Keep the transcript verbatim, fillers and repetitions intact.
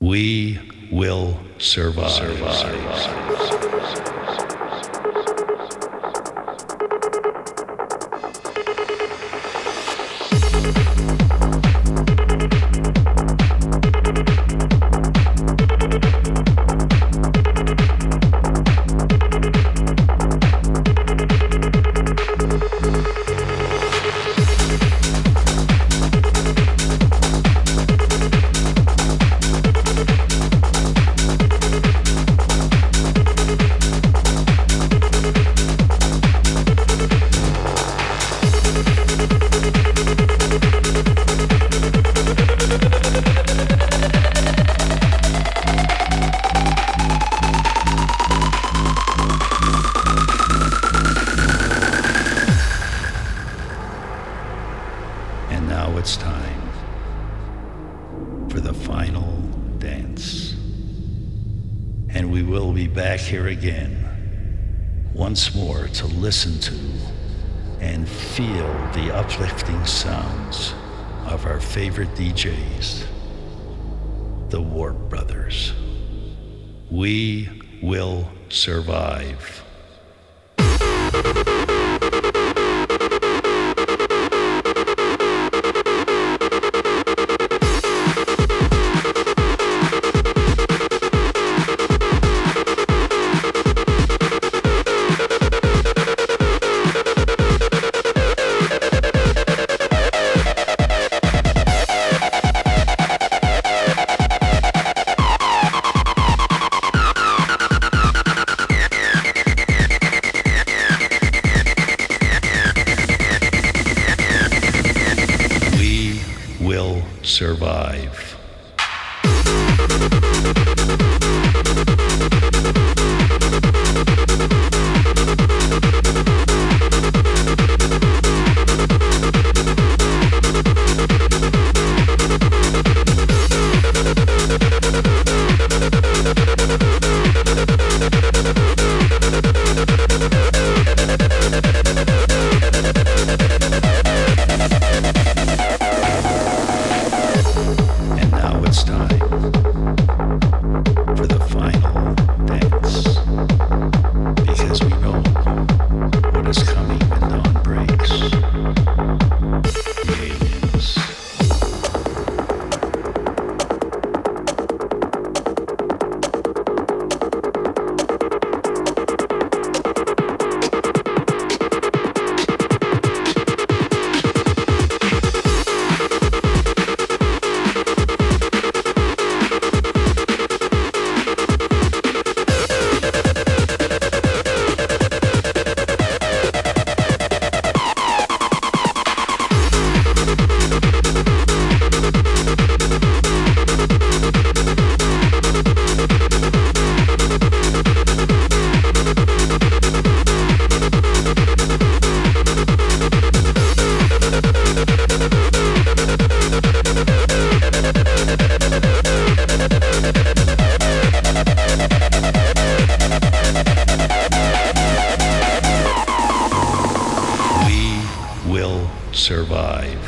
We will survive. survive. And now it's time for the final dance. And we will be back here again once more to listen to and feel the uplifting sounds of our favorite D Js, the Warp Brothers. We will survive. Will survive. And now it's time for the final dance, because we know what is coming when dawn breaks. The aliens. Will survive.